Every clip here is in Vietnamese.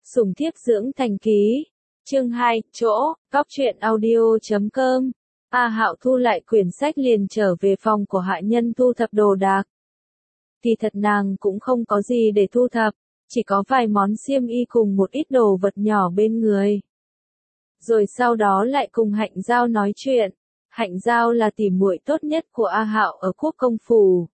Sủng thiếp dưỡng thành ký. Chương 2, chỗ, Cóc truyện audio.com. A Hạo thu lại quyển sách liền trở về phòng của hạ nhân thu thập đồ đạc. Thì thật nàng cũng không có gì để thu thập, chỉ có vài món xiêm y cùng một ít đồ vật nhỏ bên người. Rồi sau đó lại cùng Hạnh Giao nói chuyện. Hạnh Giao là tỉ muội tốt nhất của A Hạo ở Quốc Công Phủ.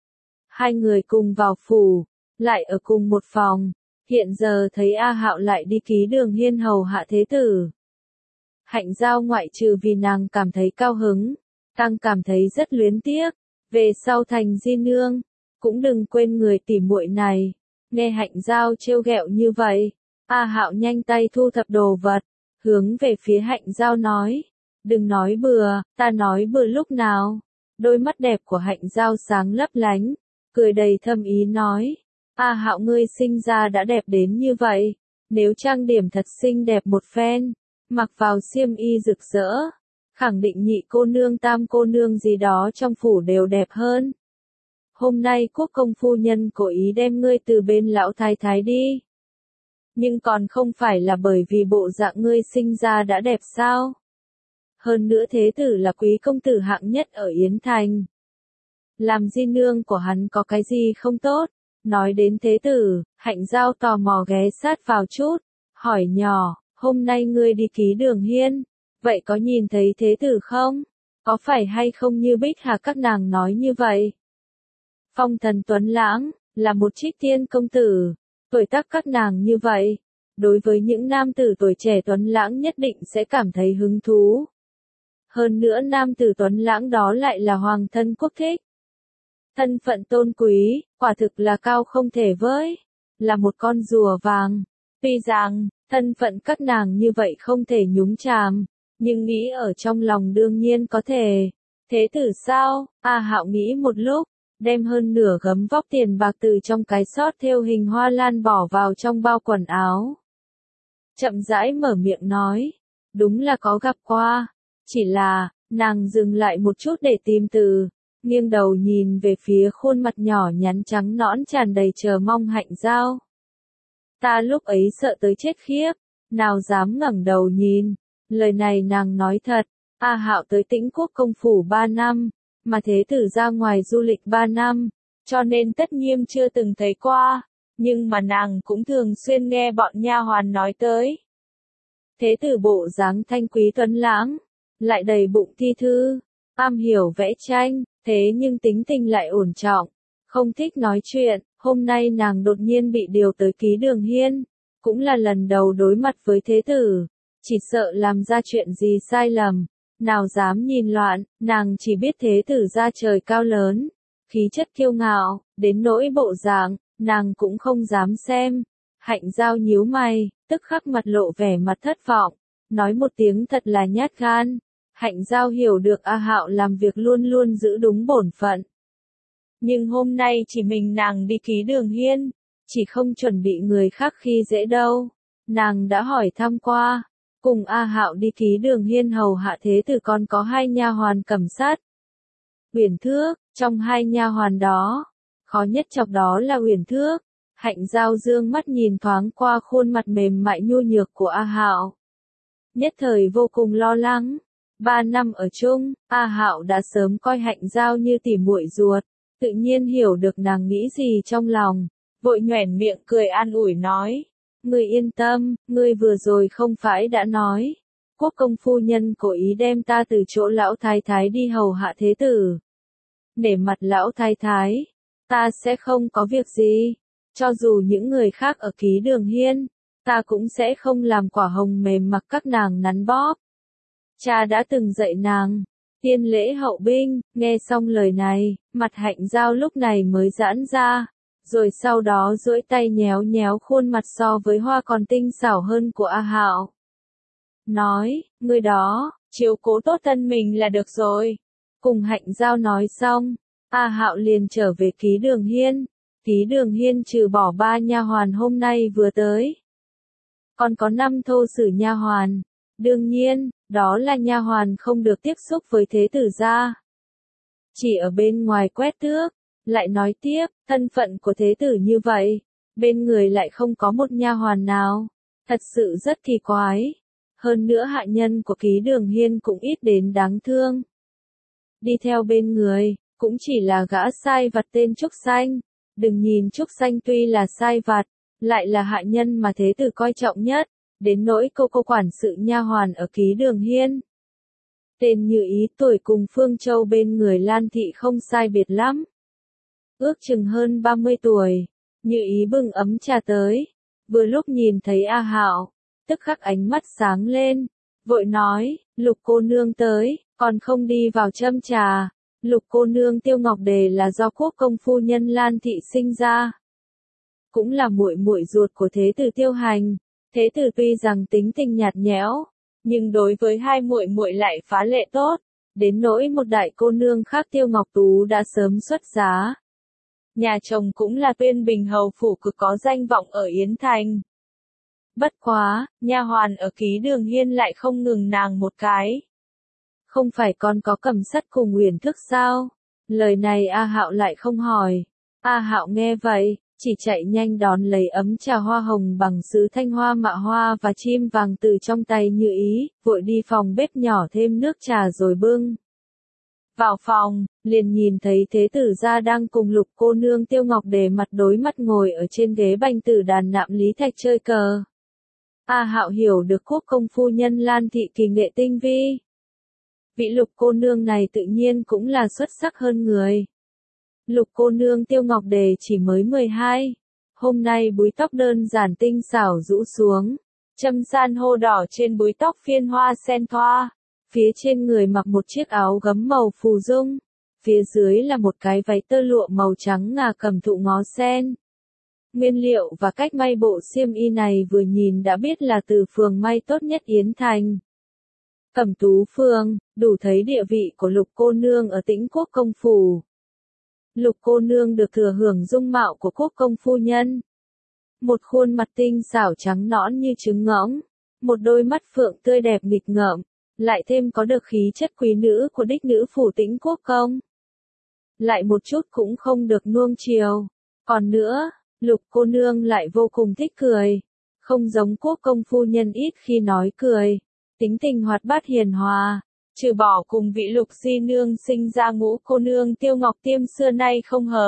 Hai người cùng vào phủ, lại ở cùng một phòng. Hiện giờ thấy A Hạo lại đi ký Đường Hiên hầu hạ thế tử. Hạnh Giao ngoại trừ vì nàng cảm thấy cao hứng, càng cảm thấy rất luyến tiếc, về sau thành di nương, cũng đừng quên người tỉ muội này. Nghe Hạnh Giao trêu ghẹo như vậy, A Hạo nhanh tay thu thập đồ vật, hướng về phía Hạnh Giao nói, đừng nói bừa, ta nói bừa lúc nào. Đôi mắt đẹp của Hạnh Giao sáng lấp lánh, cười đầy thâm ý nói, A Hạo ngươi sinh ra đã đẹp đến như vậy, nếu trang điểm thật xinh đẹp một phen, mặc vào xiêm y rực rỡ, khẳng định nhị cô nương tam cô nương gì đó trong phủ đều đẹp hơn. Hôm nay Quốc công phu nhân cố ý đem ngươi từ bên lão thái thái đi. Nhưng còn không phải là bởi vì bộ dạng ngươi sinh ra đã đẹp sao? Hơn nữa thế tử là quý công tử hạng nhất ở Yến Thành. Làm di nương của hắn có cái gì không tốt? Nói đến thế tử, Hạnh Giao tò mò ghé sát vào chút, hỏi nhỏ, hôm nay ngươi đi ký Đường Hiên, vậy có nhìn thấy thế tử không? Có phải hay không như Bích Hà các nàng nói như vậy? Phong thần tuấn lãng, là một trích tiên công tử, tuổi tác các nàng như vậy, đối với những nam tử tuổi trẻ tuấn lãng nhất định sẽ cảm thấy hứng thú. Hơn nữa nam tử tuấn lãng đó lại là hoàng thân quốc thích. Thân phận tôn quý, quả thực là cao không thể với, là một con rùa vàng. Tuy rằng, thân phận các nàng như vậy không thể nhúng chàm, nhưng nghĩ ở trong lòng đương nhiên có thể. Thế tử sao? A Hạo nghĩ một lúc, đem hơn nửa gấm vóc tiền bạc từ trong cái xót thêu hình hoa lan bỏ vào trong bao quần áo. Chậm rãi mở miệng nói, đúng là có gặp qua, chỉ là, nàng dừng lại một chút để tìm từ, nghiêng đầu nhìn về phía khuôn mặt nhỏ nhắn trắng nõn tràn đầy chờ mong Hạnh Giao. Ta lúc ấy sợ tới chết khiếp, nào dám ngẩng đầu nhìn, lời này nàng nói thật. A Hạo tới Tĩnh Quốc công phủ 3 năm, mà thế tử ra ngoài du lịch 3 năm, cho nên tất nhiên chưa từng thấy qua, nhưng mà nàng cũng thường xuyên nghe bọn nha hoàn nói tới. Thế tử bộ dáng thanh quý tuấn lãng, lại đầy bụng thi thư, am hiểu vẽ tranh, thế nhưng tính tình lại ổn trọng, không thích nói chuyện. Hôm nay nàng đột nhiên bị điều tới ký Đường Hiên, cũng là lần đầu đối mặt với thế tử, chỉ sợ làm ra chuyện gì sai lầm, nào dám nhìn loạn. Nàng chỉ biết thế tử ra trời cao lớn, khí chất kiêu ngạo, đến nỗi bộ dạng, nàng cũng không dám xem. Hạnh Giao nhíu mày, tức khắc mặt lộ vẻ mặt thất vọng, nói một tiếng thật là nhát gan. Hạnh Giao hiểu được A Hạo làm việc luôn luôn giữ đúng bổn phận. Nhưng hôm nay chỉ mình nàng đi ký Đường Hiên, chỉ không chuẩn bị người khác khi dễ đâu. Nàng đã hỏi thăm qua, cùng A Hạo đi ký Đường Hiên hầu hạ thế tử còn có 2 nha hoàn cầm sát. Uyển Thước, trong 2 nha hoàn đó, khó nhất chọc đó là Uyển Thước. Hạnh Giao dương mắt nhìn thoáng qua khuôn mặt mềm mại nhu nhược của A Hạo, nhất thời vô cùng lo lắng. 3 năm ở chung, A Hạo đã sớm coi Hạnh Giao như tỉ muội ruột, tự nhiên hiểu được nàng nghĩ gì trong lòng, vội nhoẻn miệng cười an ủi nói, ngươi yên tâm, ngươi vừa rồi không phải đã nói, Quốc công phu nhân cố ý đem ta từ chỗ lão thái thái đi hầu hạ thế tử. Nể mặt lão thái thái, ta sẽ không có việc gì, cho dù những người khác ở ký Đường Hiên, ta cũng sẽ không làm quả hồng mềm mặc các nàng nắn bóp. Cha đã từng dạy nàng, tiên lễ hậu binh. Nghe xong lời này, mặt Hạnh Giao lúc này mới giãn ra, rồi sau đó duỗi tay nhéo nhéo khuôn mặt so với hoa còn tinh xảo hơn của A Hạo. Nói, ngươi đó, chiếu cố tốt thân mình là được rồi. Cùng Hạnh Giao nói xong, A Hạo liền trở về ký Đường Hiên. Ký Đường Hiên trừ bỏ 3 nha hoàn hôm nay vừa tới, còn có 5 thô sử nha hoàn. Đương nhiên, đó là nha hoàn không được tiếp xúc với thế tử gia, chỉ ở bên ngoài quét tước. Lại nói tiếp, thân phận của thế tử như vậy, bên người lại không có một nha hoàn nào, Thật sự rất kỳ quái. Hơn nữa hạ nhân của Ký Đường Hiên cũng ít đến đáng thương. Đi theo bên người, cũng chỉ là gã sai vặt tên Trúc Xanh. Đừng nhìn Trúc Xanh tuy là sai vặt, lại là hạ nhân mà thế tử coi trọng nhất, đến nỗi cô quản sự nha hoàn ở Ký Đường Hiên. Tên Như Ý tuổi cùng Phương Châu bên người Lan Thị không sai biệt lắm. Ước chừng hơn 30 tuổi, Như Ý bưng ấm trà tới, vừa lúc nhìn thấy A Hạo, tức khắc ánh mắt sáng lên, vội nói, Lục cô nương tới, còn không đi vào châm trà. Lục cô nương Tiêu Ngọc Đề là do quốc công phu nhân Lan Thị sinh ra, cũng là muội muội ruột của thế tử Tiêu Hành. Thế tử tuy rằng tính tình nhạt nhẽo, nhưng đối với hai muội muội lại phá lệ tốt, đến nỗi một đại cô nương khác Tiêu Ngọc Tú đã sớm xuất giá. Nhà chồng cũng là Tuyên Bình hầu phủ cực có danh vọng ở Yến Thành. Bất quá, nha hoàn ở Ký Đường Hiên lại không ngừng nàng một cái. Không phải còn có Cẩm Sắt cùng Uyển Thức sao? Lời này A Hạo lại không hỏi. A Hạo nghe vậy, chỉ chạy nhanh đón lấy ấm trà hoa hồng bằng sứ thanh hoa mạ hoa và chim vàng từ trong tay Như Ý, vội đi phòng bếp nhỏ thêm nước trà rồi bưng. Vào phòng, liền nhìn thấy thế tử gia đang cùng Lục cô nương Tiêu Ngọc Đề mặt đối mặt ngồi ở trên ghế bành tử đàn nạm lý thạch chơi cờ. A Hạo hiểu được quốc công phu nhân Lan Thị kỳ nghệ tinh vi. Vị Lục cô nương này tự nhiên cũng là xuất sắc hơn người. Lục cô nương Tiêu Ngọc Đề chỉ mới 12, hôm nay búi tóc đơn giản tinh xảo rũ xuống, châm san hô đỏ trên búi tóc phiên hoa sen thoa, phía trên người mặc một chiếc áo gấm màu phù dung, phía dưới là một cái váy tơ lụa màu trắng ngà cẩm thụ ngó sen. Nguyên liệu và cách may bộ xiêm y này vừa nhìn đã biết là từ phường may tốt nhất Yến Thành. Cẩm Tú Phường, đủ thấy địa vị của Lục cô nương ở Tĩnh Quốc công phủ. Lục cô nương được thừa hưởng dung mạo của quốc công phu nhân. Một khuôn mặt tinh xảo trắng nõn như trứng ngỗng, một đôi mắt phượng tươi đẹp nghịch ngợm, lại thêm có được khí chất quý nữ của đích nữ phủ Tĩnh Quốc công. Lại một chút cũng không được nuông chiều. Còn nữa, Lục cô nương lại vô cùng thích cười, không giống quốc công phu nhân ít khi nói cười, tính tình hoạt bát hiền hòa. Trừ bỏ cùng vị Lục di nương sinh ra Ngũ cô nương Tiêu Ngọc Tiêm xưa nay không hợp.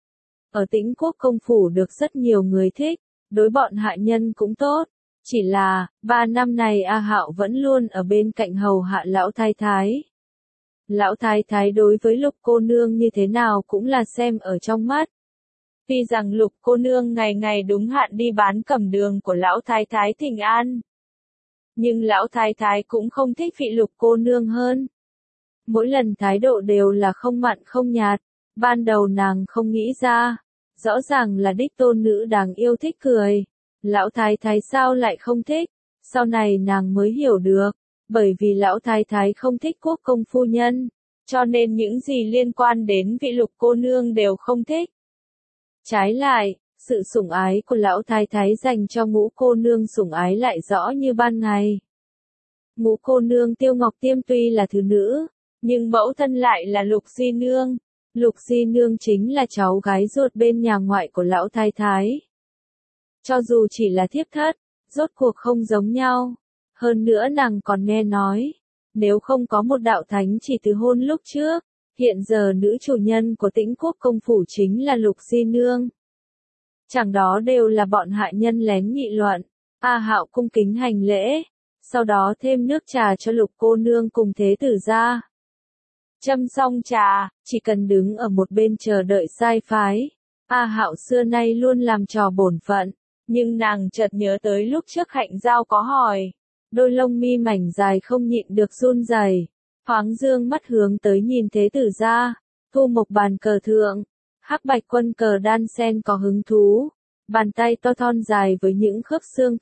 Ở Tĩnh Quốc công phủ được rất nhiều người thích, đối bọn hạ nhân cũng tốt. Chỉ là, 3 năm này A Hạo vẫn luôn ở bên cạnh hầu hạ lão thái thái. Lão thái thái đối với Lục cô nương như thế nào cũng là xem ở trong mắt. Tuy rằng Lục cô nương ngày ngày đúng hạn đi bán cẩm đường của lão thái thái thỉnh an, nhưng lão thái thái cũng không thích vị Lục cô nương hơn. Mỗi lần thái độ đều là không mặn không nhạt, ban đầu nàng không nghĩ ra, rõ ràng là đích tôn nữ đáng yêu thích cười, lão thái thái sao lại không thích, sau này nàng mới hiểu được, bởi vì lão thái thái không thích quốc công phu nhân, cho nên những gì liên quan đến vị Lục cô nương đều không thích. Trái lại, sự sủng ái của lão thái thái dành cho Ngũ cô nương sủng ái lại rõ như ban ngày. Ngũ cô nương Tiêu Ngọc Tiêm tuy là thứ nữ, nhưng mẫu thân lại là Lục di nương. Lục di nương chính là cháu gái ruột bên nhà ngoại của lão thái thái. Cho dù chỉ là thiếp thất, rốt cuộc không giống nhau. Hơn nữa nàng còn nghe nói, nếu không có một đạo thánh chỉ từ hôn lúc trước, hiện giờ nữ chủ nhân của Tĩnh Quốc công phủ chính là Lục di nương. Chẳng đó đều là bọn hạ nhân lén nghị luận. A Hạo cung kính hành lễ, sau đó thêm nước trà cho Lục cô nương cùng thế tử gia. Châm xong trà, chỉ cần đứng ở một bên chờ đợi sai phái. A Hạo xưa nay luôn làm trò bổn phận, nhưng nàng chợt nhớ tới lúc trước Hạnh Giao có hỏi, đôi lông mi mảnh dài không nhịn được run rẩy, thoáng dương mắt hướng tới nhìn thế tử gia, thu mộc bàn cờ thượng, hắc bạch quân cờ đan sen có hứng thú, bàn tay to thon dài với những khớp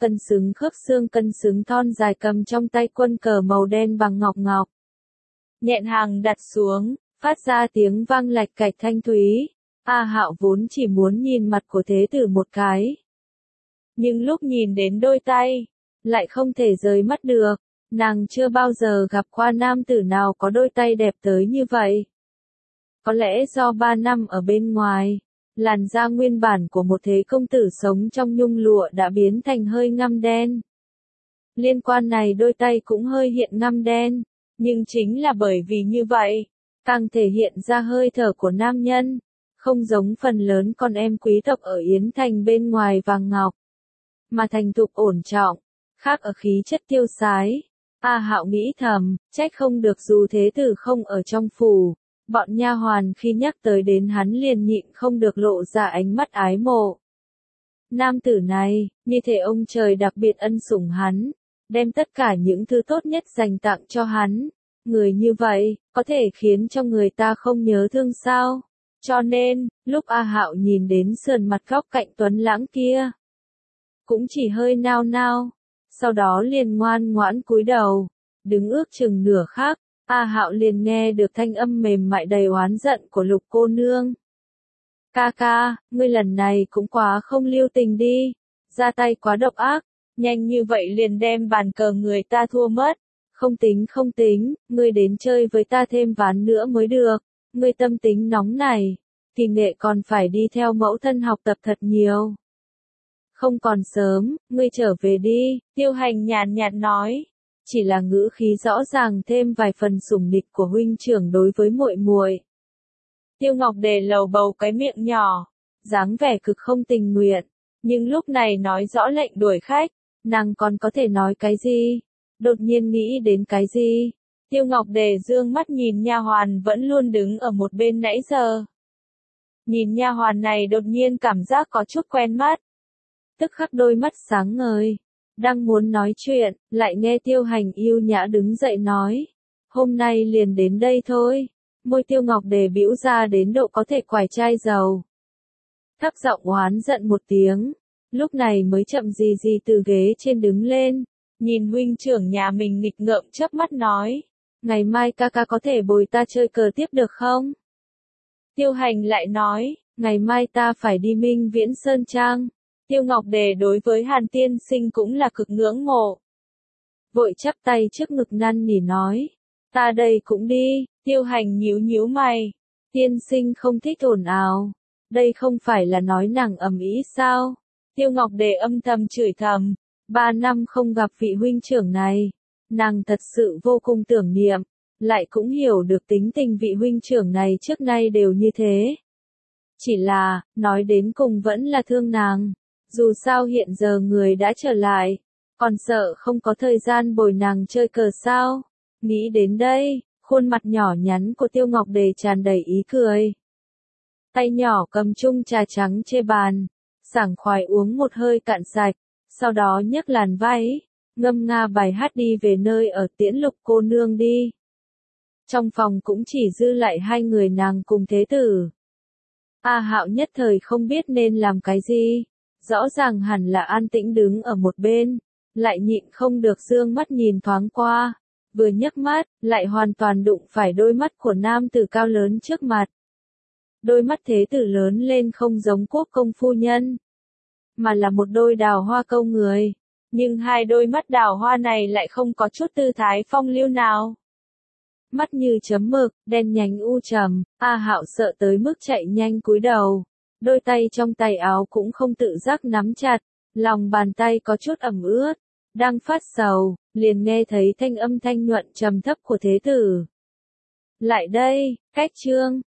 xương cân xứng thon dài cầm trong tay quân cờ màu đen bằng ngọc ngọc. Nhẹn hàng đặt xuống, phát ra tiếng vang lạch cạch thanh thúy. A Hạo vốn chỉ muốn nhìn mặt của thế tử một cái, nhưng lúc nhìn đến đôi tay, lại không thể rời mắt được. Nàng chưa bao giờ gặp qua nam tử nào có đôi tay đẹp tới như vậy. Có lẽ do 3 năm ở bên ngoài, làn da nguyên bản của một thế công tử sống trong nhung lụa đã biến thành hơi ngăm đen. Liên quan này đôi tay cũng hơi hiện ngăm đen, nhưng chính là bởi vì như vậy, càng thể hiện ra hơi thở của nam nhân, không giống phần lớn con em quý tộc ở Yến Thành bên ngoài vàng ngọc, mà thành thục ổn trọng, khác ở khí chất tiêu sái. A Hạo nghĩ thầm, trách không được dù thế tử không ở trong phủ, bọn nha hoàn khi nhắc tới đến hắn liền nhịn không được lộ ra ánh mắt ái mộ. Nam tử này, như thể ông trời đặc biệt ân sủng hắn, đem tất cả những thứ tốt nhất dành tặng cho hắn. Người như vậy, có thể khiến cho người ta không nhớ thương sao? Cho nên, lúc A Hạo nhìn đến sườn mặt góc cạnh tuấn lãng kia, cũng chỉ hơi nao nao, sau đó liền ngoan ngoãn cúi đầu, đứng ước chừng nửa khắc, A Hạo liền nghe được thanh âm mềm mại đầy oán giận của Lục cô nương. Ca ca, ngươi lần này cũng quá không lưu tình đi, ra tay quá độc ác, nhanh như vậy liền đem bàn cờ người ta thua mất. Không tính, ngươi đến chơi với ta thêm ván nữa mới được, ngươi tâm tính nóng này, kỳ nghệ còn phải đi theo mẫu thân học tập thật nhiều. Không còn sớm, ngươi trở về đi, Tiêu Hành nhàn nhạt nói, chỉ là ngữ khí rõ ràng thêm vài phần sủng nịch của huynh trưởng đối với muội muội. Tiêu Ngọc Đề lầu bầu cái miệng nhỏ, dáng vẻ cực không tình nguyện, nhưng lúc này nói rõ lệnh đuổi khách, nàng còn có thể nói cái gì? Đột nhiên nghĩ đến cái gì? Tiêu Ngọc Đề dương mắt nhìn nha hoàn vẫn luôn đứng ở một bên nãy giờ. Nhìn nha hoàn này đột nhiên cảm giác có chút quen mắt. Tức khắc đôi mắt sáng ngời, đang muốn nói chuyện, lại nghe Tiêu Hành yêu nhã đứng dậy nói. Hôm nay liền đến đây thôi. Môi Tiêu Ngọc Đề bĩu ra đến độ có thể quải chai dầu. Thấp giọng oán giận một tiếng, lúc này mới chậm gì gì từ ghế trên đứng lên, nhìn huynh trưởng nhà mình nghịch ngợm chớp mắt nói, ngày mai ca ca có thể bồi ta chơi cờ tiếp được không? Tiêu Hành lại nói, ngày mai ta phải đi Minh Viễn Sơn Trang. Tiêu Ngọc Đề đối với Hàn tiên sinh cũng là cực ngưỡng mộ. Vội chắp tay trước ngực năn nỉ nói, ta đây cũng đi. Tiêu Hành nhíu nhíu mày, tiên sinh không thích ồn ào, đây không phải là nói nàng ầm ĩ sao? Tiêu Ngọc Đề âm thầm chửi thầm, 3 năm không gặp vị huynh trưởng này, nàng thật sự vô cùng tưởng niệm, lại cũng hiểu được tính tình vị huynh trưởng này trước nay đều như thế. Chỉ là, nói đến cùng vẫn là thương nàng, dù sao hiện giờ người đã trở lại, còn sợ không có thời gian bồi nàng chơi cờ sao? Nghĩ đến đây, khuôn mặt nhỏ nhắn của Tiêu Ngọc Đề tràn đầy ý cười. Tay nhỏ cầm chung trà trắng trên bàn, sảng khoái uống một hơi cạn sạch, sau đó nhấc làn váy, ngâm nga bài hát đi về nơi ở tiễn Lục cô nương đi. Trong phòng cũng chỉ dư lại hai người nàng cùng thế tử. A Hạo nhất thời không biết nên làm cái gì, rõ ràng hẳn là an tĩnh đứng ở một bên, lại nhịn không được dương mắt nhìn thoáng qua. Vừa nhấc mắt, lại hoàn toàn đụng phải đôi mắt của nam tử cao lớn trước mặt. Đôi mắt thế tử lớn lên không giống quốc công phu nhân, mà là một đôi đào hoa câu người. Nhưng hai đôi mắt đào hoa này lại không có chút tư thái phong lưu nào. Mắt như chấm mực, đen nhánh u trầm, A Hạo sợ tới mức chạy nhanh cúi đầu. Đôi tay trong tay áo cũng không tự giác nắm chặt, lòng bàn tay có chút ẩm ướt. Đang phát sầu, liền nghe thấy thanh âm thanh nhuận trầm thấp của thế tử. Lại đây, cách trương.